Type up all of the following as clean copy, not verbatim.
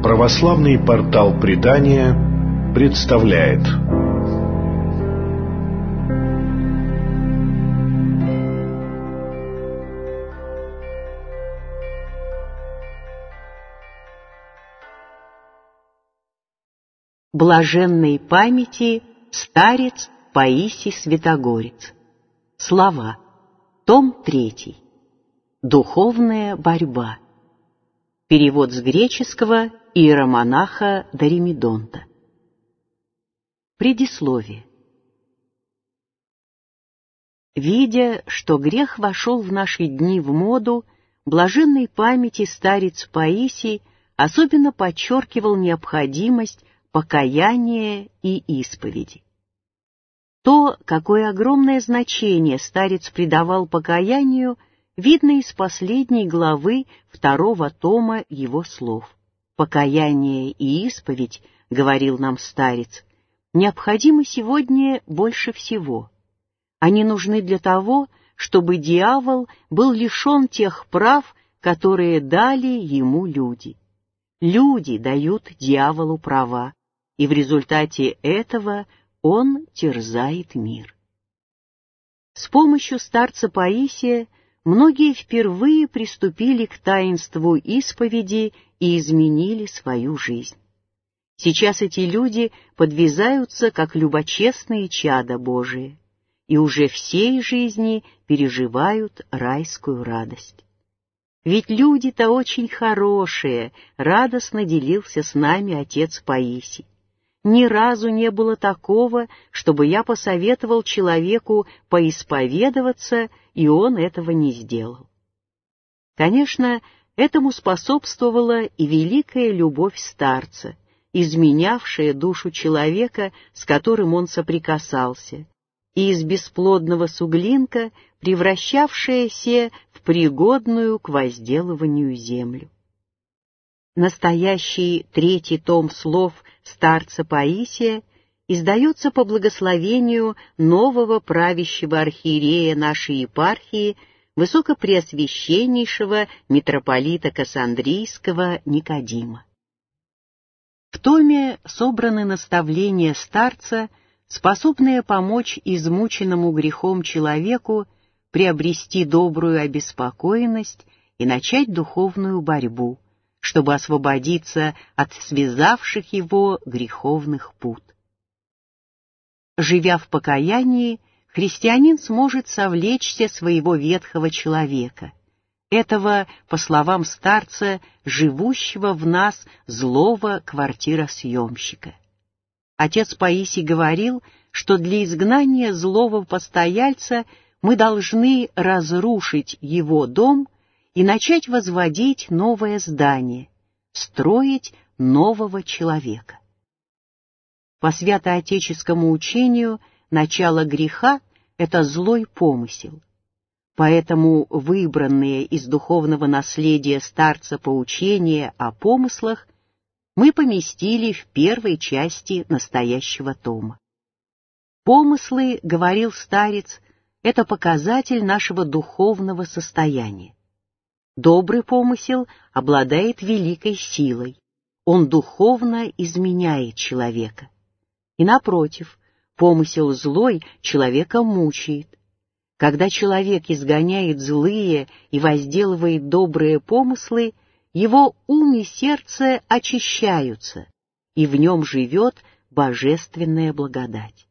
Православный портал Предания представляет. Блаженной памяти старец Паисий Святогорец. Слова. Том 3. Духовная борьба. Перевод с греческого иеромонаха Доримедонта. Предисловие. Видя, что грех вошел в наши дни в моду, блаженной памяти старец Паисий особенно подчеркивал необходимость покаяния и исповеди. То, какое огромное значение старец придавал покаянию, видно из последней главы 2 тома его слов. «Покаяние и исповедь, — говорил нам старец, — необходимы сегодня больше всего. Они нужны для того, чтобы дьявол был лишен тех прав, которые дали ему люди. Люди дают дьяволу права, и в результате этого он терзает мир». С помощью старца Паисия многие впервые приступили к таинству исповеди и изменили свою жизнь. Сейчас эти люди подвязаются как любочестные чада Божии и уже всей жизни переживают райскую радость. Ведь люди-то очень хорошие, радостно делился с нами отец Паисий. Ни разу не было такого, чтобы я посоветовал человеку поисповедоваться, и он этого не сделал. Конечно, этому способствовала и великая любовь старца, изменявшая душу человека, с которым он соприкасался, и из бесплодного суглинка превращавшаяся в пригодную к возделыванию землю. Настоящий 3 том слов старца Паисия издается по благословению нового правящего архиерея нашей епархии, высокопреосвященнейшего митрополита Кассандрийского Никодима. В томе собраны наставления старца, способные помочь измученному грехом человеку приобрести добрую обеспокоенность и начать духовную борьбу, чтобы освободиться от связавших его греховных пут. Живя в покаянии, христианин сможет совлечься своего ветхого человека, этого, по словам старца, живущего в нас злого квартиросъемщика. Отец Паисий говорил, что для изгнания злого постояльца мы должны разрушить его дом и начать возводить новое здание, строить нового человека. По святоотеческому учению начало греха — это злой помысел. Поэтому выбранные из духовного наследия старца поучения о помыслах мы поместили в первой части настоящего тома. Помыслы, говорил старец, это показатель нашего духовного состояния. Добрый помысел обладает великой силой, он духовно изменяет человека. И напротив, помысел злой человека мучает. Когда человек изгоняет злые и возделывает добрые помыслы, его ум и сердце очищаются, и в нем живет божественная благодать.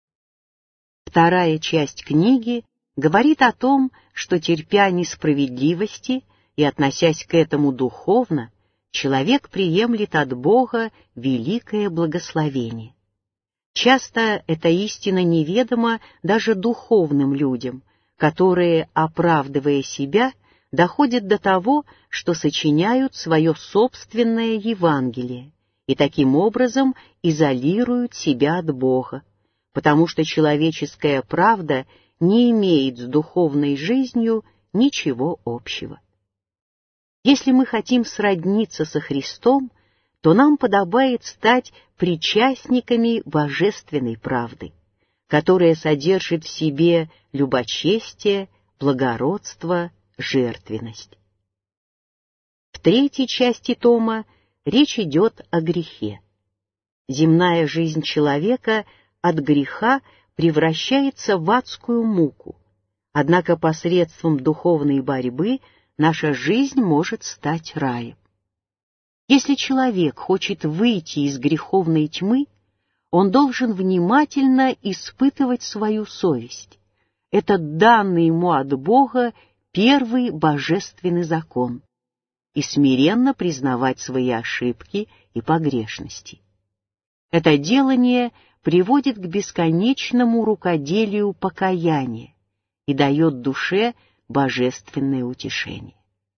2 часть книги говорит о том, что, терпя несправедливости и относясь к этому духовно, человек приемлет от Бога великое благословение. Часто эта истина неведома даже духовным людям, которые, оправдывая себя, доходят до того, что сочиняют свое собственное Евангелие и таким образом изолируют себя от Бога, потому что человеческая правда не имеет с духовной жизнью ничего общего. Если мы хотим сродниться со Христом, то нам подобает стать причастниками божественной правды, которая содержит в себе любочестие, благородство, жертвенность. В 3 части тома речь идет о грехе. Земная жизнь человека от греха превращается в адскую муку, однако посредством духовной борьбы наша жизнь может стать раем. Если человек хочет выйти из греховной тьмы, он должен внимательно испытывать свою совесть. Это данный ему от Бога первый божественный закон, и смиренно признавать свои ошибки и погрешности. Это делание приводит к бесконечному рукоделию покаяния и дает душе божественное утешение.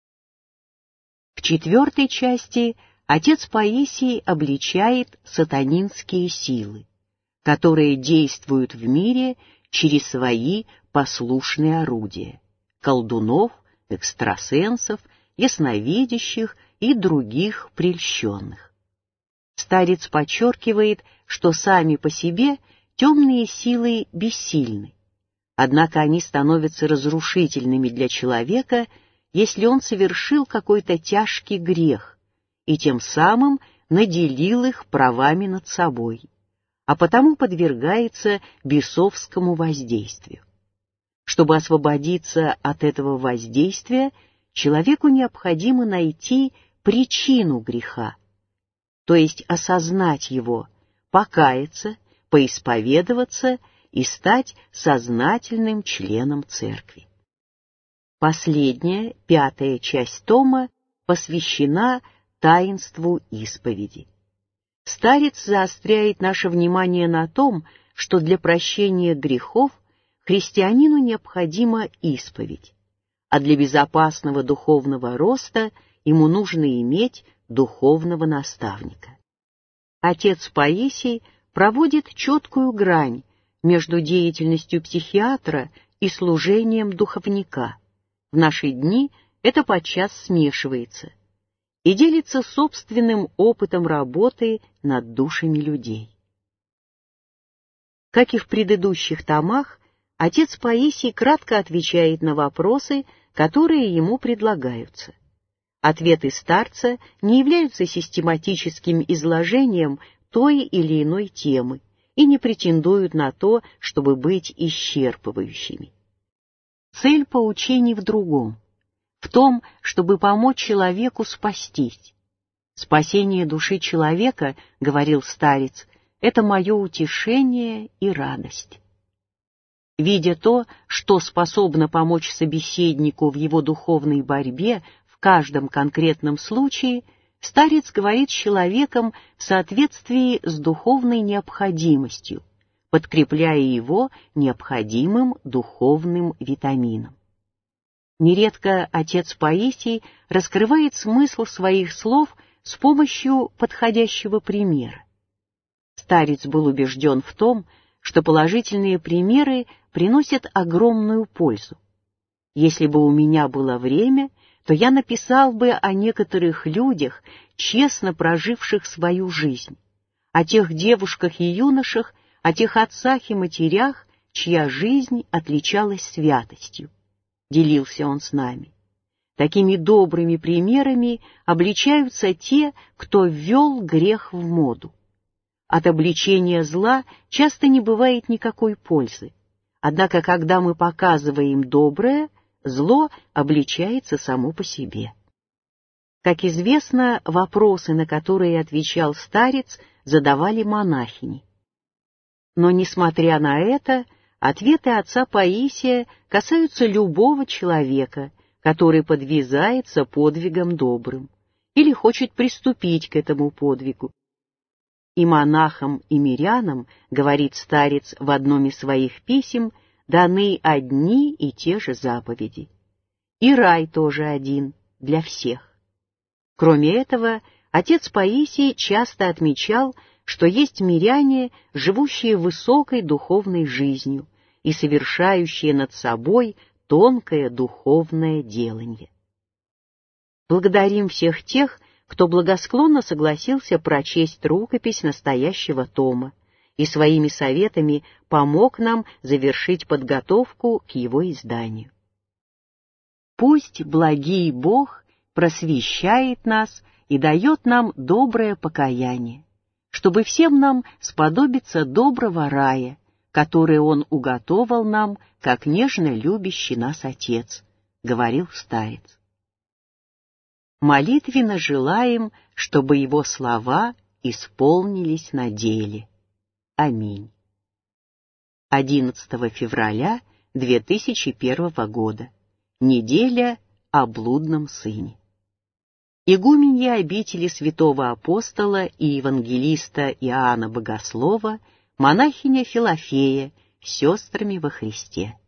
В 4 части отец Паисий обличает сатанинские силы, которые действуют в мире через свои послушные орудия — колдунов, экстрасенсов, ясновидящих и других прельщенных. Старец подчеркивает, что сами по себе темные силы бессильны, однако они становятся разрушительными для человека, если он совершил какой-то тяжкий грех и тем самым наделил их правами над собой, а потому подвергается бесовскому воздействию. Чтобы освободиться от этого воздействия, человеку необходимо найти причину греха, то есть осознать его, покаяться, поисповедоваться и стать сознательным членом церкви. Последняя, 5 часть тома посвящена таинству исповеди. Старец заостряет наше внимание на том, что для прощения грехов христианину необходима исповедь, а для безопасного духовного роста ему нужно иметь духовного наставника. Отец Паисий проводит четкую грань между деятельностью психиатра и служением духовника. В наши дни это подчас смешивается и делится собственным опытом работы над душами людей. Как и в предыдущих томах, отец Паисий кратко отвечает на вопросы, которые ему предлагаются. Ответы старца не являются систематическим изложением той или иной темы и не претендуют на то, чтобы быть исчерпывающими. Цель поучений в другом, в том, чтобы помочь человеку спастись. Спасение души человека, говорил старец, это мое утешение и радость. Видя то, что способно помочь собеседнику в его духовной борьбе в каждом конкретном случае, старец говорит с человеком в соответствии с духовной необходимостью, подкрепляя его необходимым духовным витамином. Нередко отец Паисий раскрывает смысл своих слов с помощью подходящего примера. Старец был убежден в том, что положительные примеры приносят огромную пользу. Если бы у меня было время, то я написал бы о некоторых людях, честно проживших свою жизнь, о тех девушках и юношах, о тех отцах и матерях, чья жизнь отличалась святостью. Делился он с нами. Такими добрыми примерами обличаются те, кто ввел грех в моду. От обличения зла часто не бывает никакой пользы. Однако, когда мы показываем доброе, зло обличается само по себе. Как известно, вопросы, на которые отвечал старец, задавали монахини. Но, несмотря на это, ответы отца Паисия касаются любого человека, который подвязается подвигом добрым или хочет приступить к этому подвигу. И монахам, и мирянам, говорит старец в одном из своих писем, даны одни и те же заповеди. И рай тоже один для всех. Кроме этого, отец Паисий часто отмечал, что есть миряне, живущие высокой духовной жизнью и совершающие над собой тонкое духовное деланье. Благодарим всех тех, кто благосклонно согласился прочесть рукопись настоящего тома и своими советами помог нам завершить подготовку к его изданию. Пусть благий Бог просвещает нас и дает нам доброе покаяние, чтобы всем нам сподобиться доброго рая, который Он уготовал нам, как нежно любящий нас Отец, — говорил старец. Молитвенно желаем, чтобы Его слова исполнились на деле. Аминь. 11 февраля 2001 года. Неделя о блудном сыне. Игуменья обители святого апостола и евангелиста Иоанна Богослова, монахиня Филофея, с сестрами во Христе.